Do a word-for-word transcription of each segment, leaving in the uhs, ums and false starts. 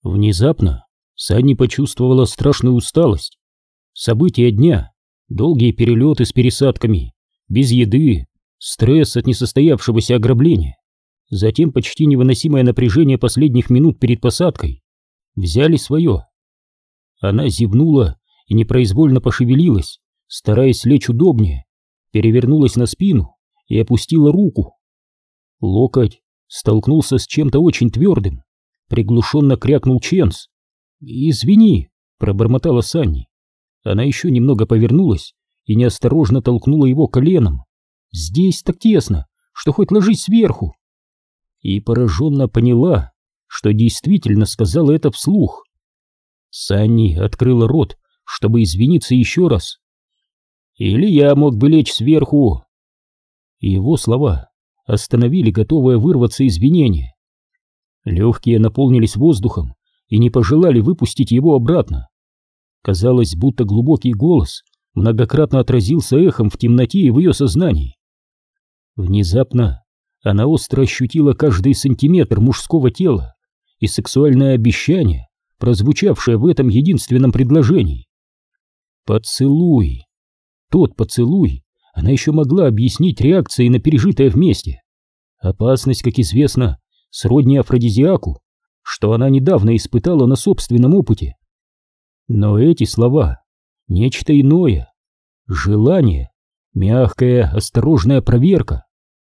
Внезапно Санни почувствовала страшную усталость. События дня, долгие перелеты с пересадками, без еды, стресс от несостоявшегося ограбления, затем почти невыносимое напряжение последних минут перед посадкой взяли свое. Она зевнула и непроизвольно пошевелилась, стараясь лечь удобнее, перевернулась на спину и опустила руку. Локоть столкнулся с чем-то очень твердым. Приглушенно крякнул Ченс. «Извини», — пробормотала Санни. Она еще немного повернулась и неосторожно толкнула его коленом. «Здесь так тесно, что хоть ложись сверху». И пораженно поняла, что действительно сказала это вслух. Санни открыла рот, чтобы извиниться еще раз. «Или я мог бы лечь сверху». Его слова остановили готовое вырваться извинение. Легкие наполнились воздухом и не пожелали выпустить его обратно. Казалось, будто глубокий голос многократно отразился эхом в темноте и в ее сознании. Внезапно она остро ощутила каждый сантиметр мужского тела и сексуальное обещание, прозвучавшее в этом единственном предложении. Поцелуй. Тот поцелуй она еще могла объяснить реакцией на пережитое вместе. Опасность, как известно, сродни афродизиаку, что она недавно испытала на собственном опыте. Но эти слова — нечто иное. Желание, мягкая, осторожная проверка.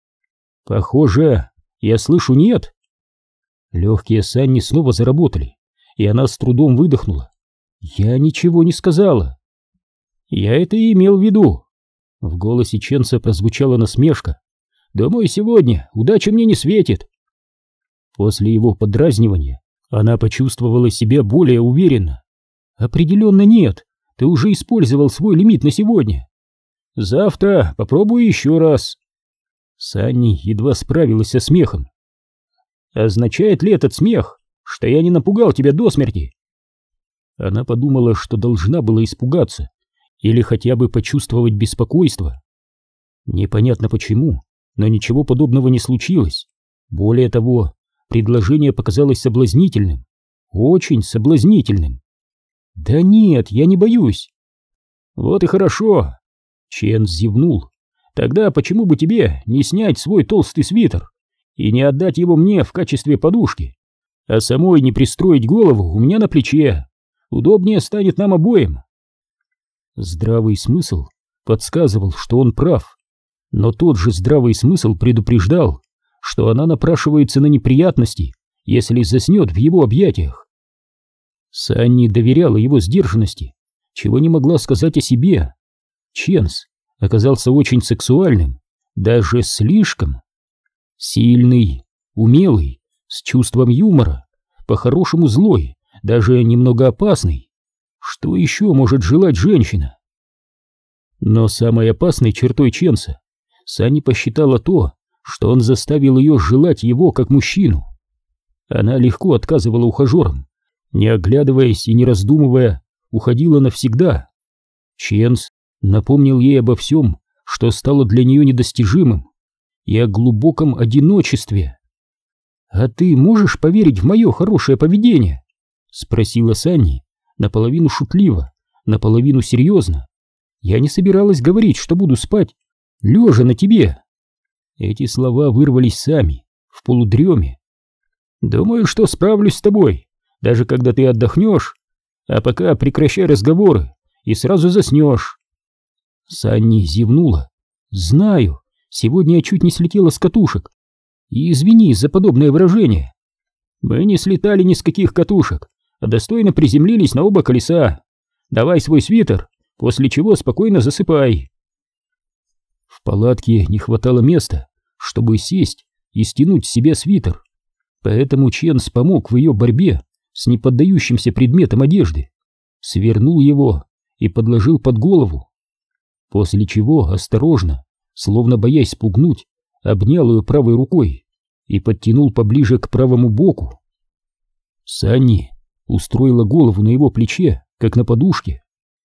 Похоже, я слышу «нет». Легкие Санни снова заработали, и она с трудом выдохнула. «Я ничего не сказала». «Я это и имел в виду». В голосе Ченса прозвучала насмешка. «Думаю, сегодня удача мне не светит». После его подразнивания она почувствовала себя более уверенно. «Определенно нет, ты уже использовал свой лимит на сегодня. Завтра попробую еще раз». Санни едва справилась со смехом. «Означает ли этот смех, что я не напугал тебя до смерти?» Она подумала, что должна была испугаться или хотя бы почувствовать беспокойство. Непонятно почему, но ничего подобного не случилось. Более того, предложение показалось соблазнительным, очень соблазнительным. «Да нет, я не боюсь». «Вот и хорошо», — Чен зевнул. «Тогда почему бы тебе не снять свой толстый свитер и не отдать его мне в качестве подушки, а самой не пристроить голову у меня на плече? Удобнее станет нам обоим». Здравый смысл подсказывал, что он прав, но тот же здравый смысл предупреждал, что она напрашивается на неприятности, если заснет в его объятиях. Санни доверяла его сдержанности, чего не могла сказать о себе. Ченс оказался очень сексуальным, даже слишком. Сильный, умелый, с чувством юмора, по-хорошему злой, даже немного опасный. Что еще может желать женщина? Но самой опасной чертой Ченса Санни посчитала то, что он заставил ее желать его как мужчину. Она легко отказывала ухажерам, не оглядываясь и не раздумывая, уходила навсегда. Ченс напомнил ей обо всем, что стало для нее недостижимым, и о глубоком одиночестве. «А ты можешь поверить в мое хорошее поведение?» — спросила Санни, наполовину шутливо, наполовину серьезно. «Я не собиралась говорить, что буду спать лежа на тебе». Эти слова вырвались сами, в полудреме. «Думаю, что справлюсь с тобой, даже когда ты отдохнешь, а пока прекращай разговоры и сразу заснешь». Санни зевнула. «Знаю, сегодня я чуть не слетела с катушек. И извини за подобное выражение. Мы не слетали ни с каких катушек, а достойно приземлились на оба колеса. Давай свой свитер, после чего спокойно засыпай». В палатке не хватало места, чтобы сесть и стянуть с себя свитер, поэтому Ченс помог в ее борьбе с неподдающимся предметом одежды, свернул его и подложил под голову, после чего осторожно, словно боясь спугнуть, обнял ее правой рукой и подтянул поближе к правому боку. Санни устроила голову на его плече, как на подушке.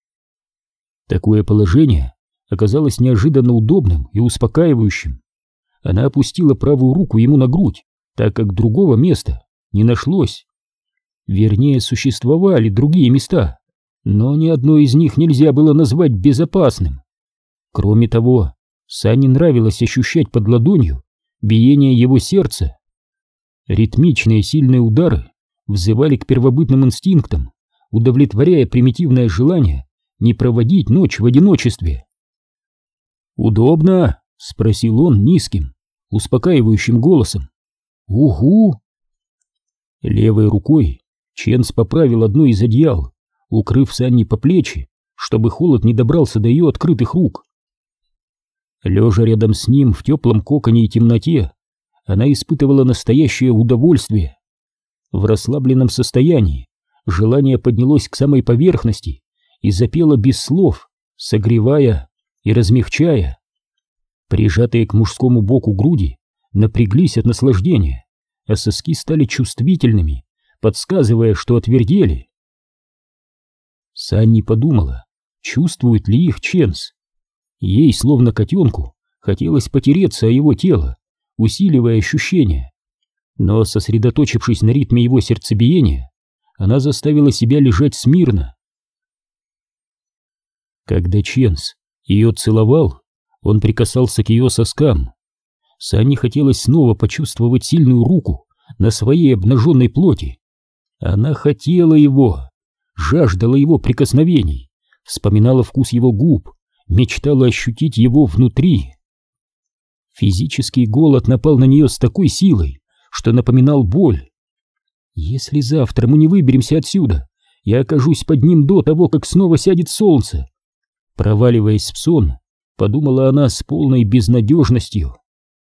Такое положение оказалось неожиданно удобным и успокаивающим. Она опустила правую руку ему на грудь, так как другого места не нашлось. Вернее, существовали другие места, но ни одно из них нельзя было назвать безопасным. Кроме того, Санне нравилось ощущать под ладонью биение его сердца. Ритмичные сильные удары взывали к первобытным инстинктам, удовлетворяя примитивное желание не проводить ночь в одиночестве. «Удобно?» — спросил он низким, успокаивающим голосом. «Угу!» Левой рукой Ченс поправил одно из одеял, укрыв Санни по плечи, чтобы холод не добрался до ее открытых рук. Лежа рядом с ним в теплом коконе и темноте, она испытывала настоящее удовольствие. В расслабленном состоянии желание поднялось к самой поверхности и запело без слов, согревая и размягчая. Прижатые к мужскому боку груди напряглись от наслаждения, а соски стали чувствительными, подсказывая, что отвердели. Санни подумала, чувствует ли их Ченс. Ей, словно котенку, хотелось потереться о его тело, усиливая ощущения. Но, сосредоточившись на ритме его сердцебиения, она заставила себя лежать смирно. Когда Ченс ее целовал, он прикасался к ее соскам. Санне хотелось снова почувствовать сильную руку на своей обнаженной плоти. Она хотела его, жаждала его прикосновений, вспоминала вкус его губ, мечтала ощутить его внутри. Физический голод напал на нее с такой силой, что напоминал боль. «Если завтра мы не выберемся отсюда, я окажусь под ним до того, как снова сядет солнце», проваливаясь в сон, подумала она с полной безнадежностью.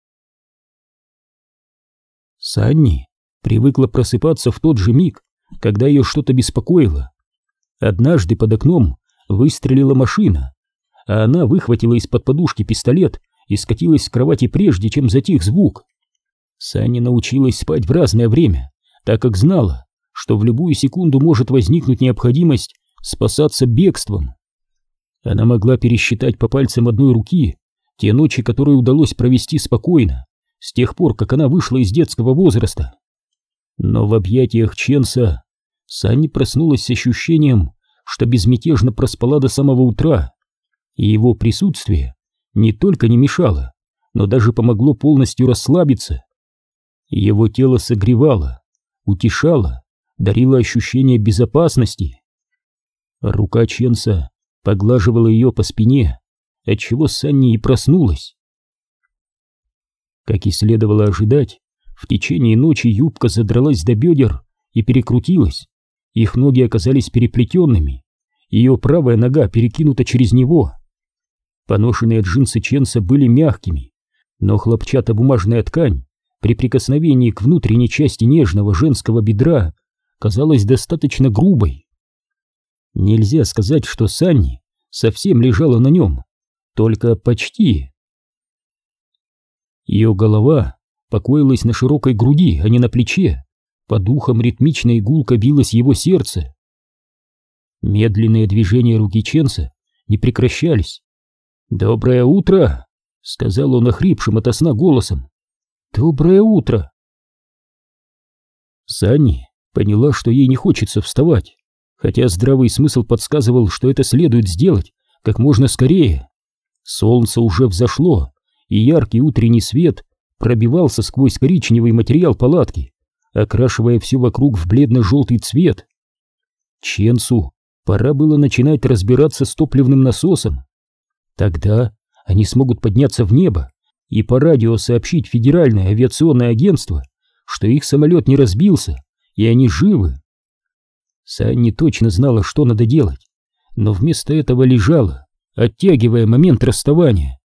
Санни привыкла просыпаться в тот же миг, когда ее что-то беспокоило. Однажды под окном выстрелила машина, а она выхватила из-под подушки пистолет и скатилась с кровати прежде, чем затих звук. Санни научилась спать в разное время, так как знала, что в любую секунду может возникнуть необходимость спасаться бегством. Она могла пересчитать по пальцам одной руки те ночи, которые удалось провести спокойно, с тех пор, как она вышла из детского возраста. Но в объятиях Ченса Санни проснулась с ощущением, что безмятежно проспала до самого утра, и его присутствие не только не мешало, но даже помогло полностью расслабиться. Его тело согревало, утешало, дарило ощущение безопасности. Рука Ченса поглаживала ее по спине, отчего Санни и проснулась. Как и следовало ожидать, в течение ночи юбка задралась до бедер и перекрутилась. Их ноги оказались переплетенными, ее правая нога перекинута через него. Поношенные джинсы Ченса были мягкими, но хлопчатобумажная ткань при прикосновении к внутренней части нежного женского бедра казалась достаточно грубой. Нельзя сказать, что Санни совсем лежала на нем, только почти. Ее голова покоилась на широкой груди, а не на плече. По духам ритмично и гулко билось его сердце. Медленные движения руки Ченса не прекращались. «Доброе утро!» — сказал он охрипшим ото сна голосом. «Доброе утро!» Санни поняла, что ей не хочется вставать, хотя здравый смысл подсказывал, что это следует сделать как можно скорее. Солнце уже взошло, и яркий утренний свет пробивался сквозь коричневый материал палатки, окрашивая все вокруг в бледно-желтый цвет. Ченсу пора было начинать разбираться с топливным насосом. Тогда они смогут подняться в небо и по радио сообщить Федеральное авиационное агентство, что их самолет не разбился, и они живы. Санни точно знала, что надо делать, но вместо этого лежала, оттягивая момент расставания.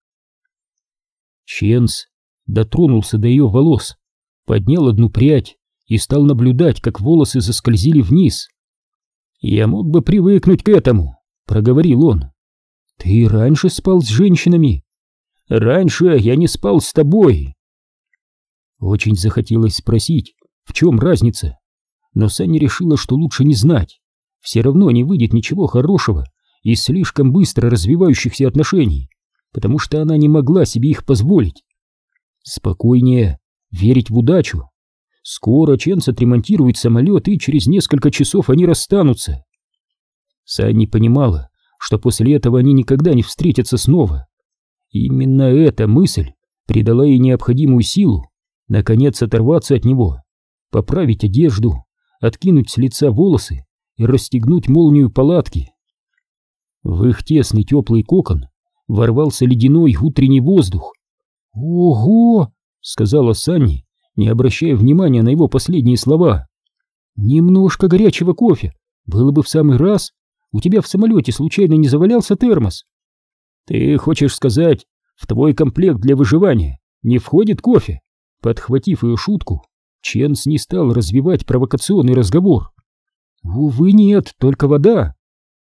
Ченс дотронулся до ее волос, поднял одну прядь и стал наблюдать, как волосы заскользили вниз. «Я мог бы привыкнуть к этому», — проговорил он. «Ты раньше спал с женщинами?» «Раньше я не спал с тобой». Очень захотелось спросить, в чем разница, но Санни решила, что лучше не знать. Все равно не выйдет ничего хорошего из слишком быстро развивающихся отношений, потому что она не могла себе их позволить. Спокойнее верить в удачу. Скоро Ченс отремонтирует самолет, и через несколько часов они расстанутся. Санни понимала, что после этого они никогда не встретятся снова. Именно эта мысль придала ей необходимую силу наконец оторваться от него, поправить одежду, откинуть с лица волосы и расстегнуть молнию палатки. В их тесный теплый кокон ворвался ледяной утренний воздух. «Ого!» — сказала Санни, не обращая внимания на его последние слова. «Немножко горячего кофе было бы в самый раз. У тебя в самолете случайно не завалялся термос?» «Ты хочешь сказать, в твой комплект для выживания не входит кофе?» Подхватив ее шутку, Ченс не стал развивать провокационный разговор. «Увы, нет, только вода».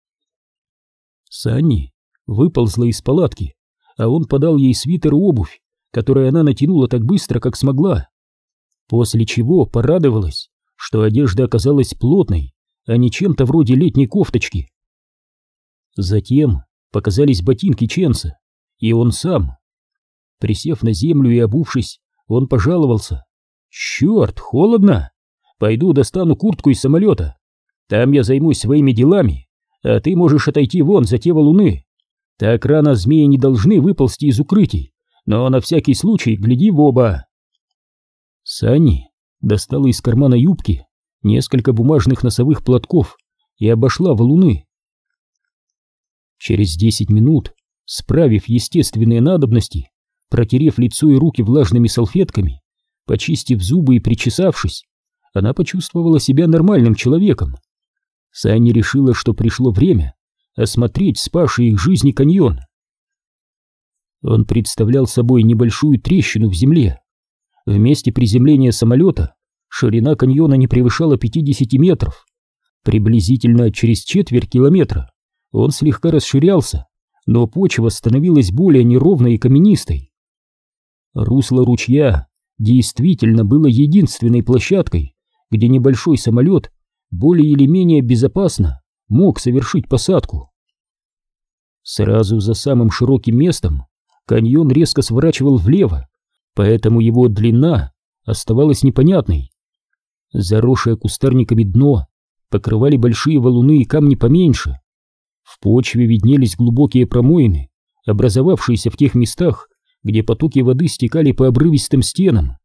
Санни выползла из палатки, а он подал ей свитер и обувь, которые она натянула так быстро, как смогла. После чего порадовалась, что одежда оказалась плотной, а не чем-то вроде летней кофточки. Затем показались ботинки Ченса, и он сам. Присев на землю и обувшись, он пожаловался. «Черт, холодно! Пойду достану куртку из самолета. Там я займусь своими делами, а ты можешь отойти вон за те валуны. Так рано змеи не должны выползти из укрытий, но на всякий случай гляди в оба». Санни достала из кармана юбки несколько бумажных носовых платков и обошла валуны. Через десять минут, справив естественные надобности, протерев лицо и руки влажными салфетками, почистив зубы и причесавшись, она почувствовала себя нормальным человеком. Санни решила, что пришло время осмотреть спасший их жизни каньон. Он представлял собой небольшую трещину в земле. В месте приземления самолета ширина каньона не превышала пятидесяти метров. Приблизительно через четверть километра он слегка расширялся, но почва становилась более неровной и каменистой. Русло ручья действительно было единственной площадкой, где небольшой самолет более или менее безопасно мог совершить посадку. Сразу за самым широким местом каньон резко сворачивал влево, поэтому его длина оставалась непонятной. Заросшее кустарниками дно покрывали большие валуны и камни поменьше. В почве виднелись глубокие промоины, образовавшиеся в тех местах, где потоки воды стекали по обрывистым стенам.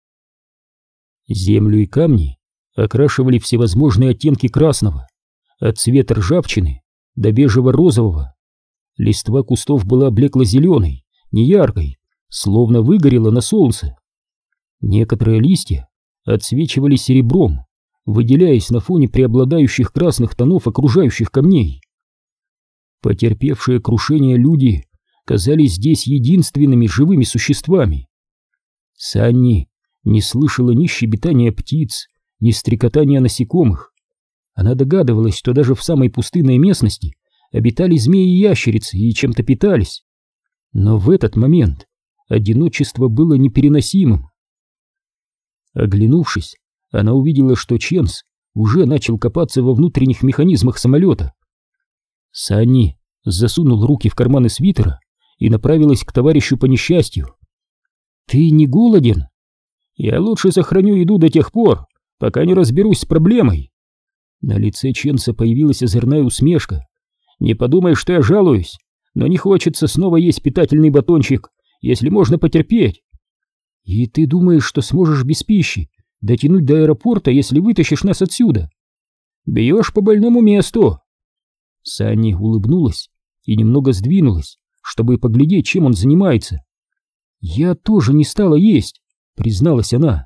Землю и камни окрашивали всевозможные оттенки красного, от цвета ржавчины до бежево-розового. Листва кустов была блекло-зеленой, неяркой, словно выгорела на солнце. Некоторые листья отсвечивали серебром, выделяясь на фоне преобладающих красных тонов окружающих камней. Потерпевшие крушение люди казались здесь единственными живыми существами. Санни не слышала ни щебетания птиц, ни стрекотания насекомых. Она догадывалась, что даже в самой пустынной местности обитали змеи и ящерицы и чем-то питались. Но в этот момент одиночество было непереносимым. Оглянувшись, она увидела, что Ченс уже начал копаться во внутренних механизмах самолета. Санни засунул руки в карманы свитера и направилась к товарищу по несчастью. «Ты не голоден?» «Я лучше сохраню еду до тех пор, пока не разберусь с проблемой». На лице Ченса появилась озорная усмешка. «Не подумай, что я жалуюсь, но не хочется снова есть питательный батончик, если можно потерпеть». «И ты думаешь, что сможешь без пищи дотянуть до аэропорта, если вытащишь нас отсюда?» «Бьешь по больному месту». Санни улыбнулась и немного сдвинулась, чтобы поглядеть, чем он занимается. «Я тоже не стала есть», — призналась она.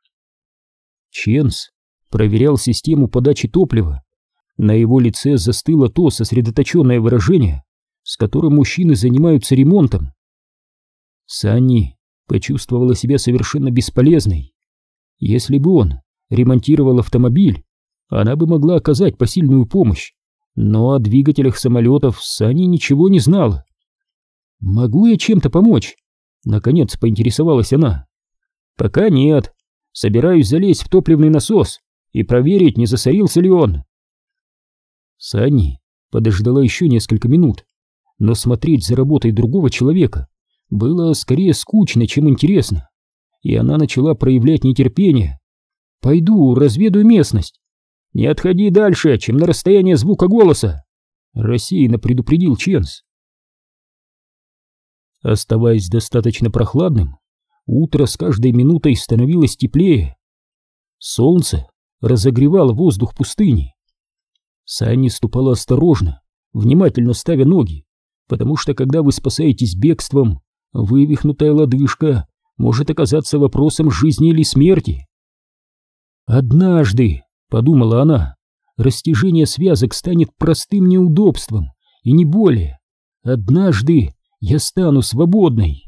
Ченс проверял систему подачи топлива. На его лице застыло то сосредоточенное выражение, с которым мужчины занимаются ремонтом. Санни почувствовала себя совершенно бесполезной. Если бы он ремонтировал автомобиль, она бы могла оказать посильную помощь, но о двигателях самолетов Санни ничего не знала. «Могу я чем-то помочь?» — наконец поинтересовалась она. «Пока нет. Собираюсь залезть в топливный насос и проверить, не засорился ли он». Санни подождала еще несколько минут, но смотреть за работой другого человека было скорее скучно, чем интересно, и она начала проявлять нетерпение. Пойду разведаю местность. Не отходи дальше, чем на расстояние звука голоса, рассеянно предупредил Ченс. Оставаясь достаточно прохладным, утро с каждой минутой становилось теплее. Солнце разогревало воздух пустыни. Санни ступала осторожно, внимательно ставя ноги, потому что когда вы спасаетесь бегством, вывихнутая лодыжка может оказаться вопросом жизни или смерти. «Однажды, — подумала она, — растяжение связок станет простым неудобством, и не более. Однажды я стану свободной».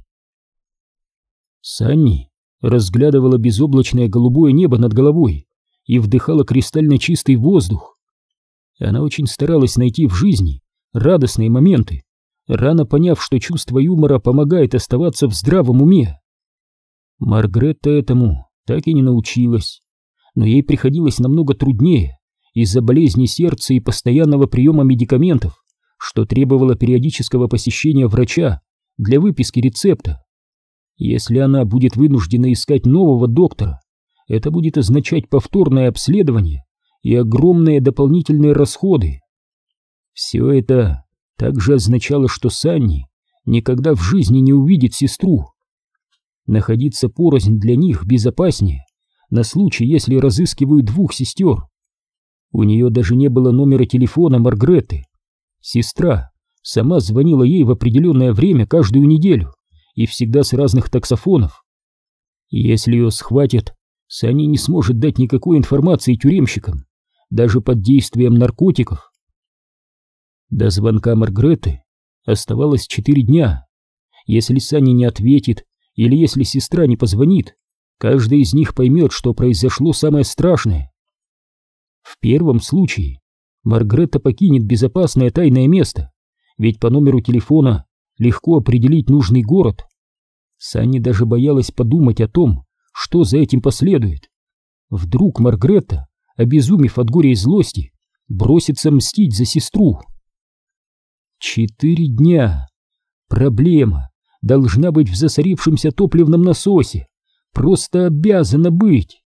Санни разглядывала безоблачное голубое небо над головой и вдыхала кристально чистый воздух. Она очень старалась найти в жизни радостные моменты, рано поняв, что чувство юмора помогает оставаться в здравом уме. Маргаретта этому так и не научилась, но ей приходилось намного труднее из-за болезни сердца и постоянного приема медикаментов, что требовало периодического посещения врача для выписки рецепта. Если она будет вынуждена искать нового доктора, это будет означать повторное обследование и огромные дополнительные расходы. Все это также означало, что Санни никогда в жизни не увидит сестру. Находиться порознь для них безопаснее, на случай, если разыскивают двух сестер. У нее даже не было номера телефона Маргаретты. Сестра сама звонила ей в определенное время каждую неделю и всегда с разных таксофонов. Если ее схватят, Санни не сможет дать никакой информации тюремщикам, даже под действием наркотиков. До звонка Маргаретты оставалось четыре дня. Если Санни не ответит или если сестра не позвонит, каждый из них поймет, что произошло самое страшное. В первом случае Маргаретта покинет безопасное тайное место, ведь по номеру телефона легко определить нужный город. Санни даже боялась подумать о том, что за этим последует. Вдруг Маргаретта, обезумев от горя и злости, бросится мстить за сестру. Четыре дня. Проблема должна быть в засорившемся топливном насосе. Просто обязана быть.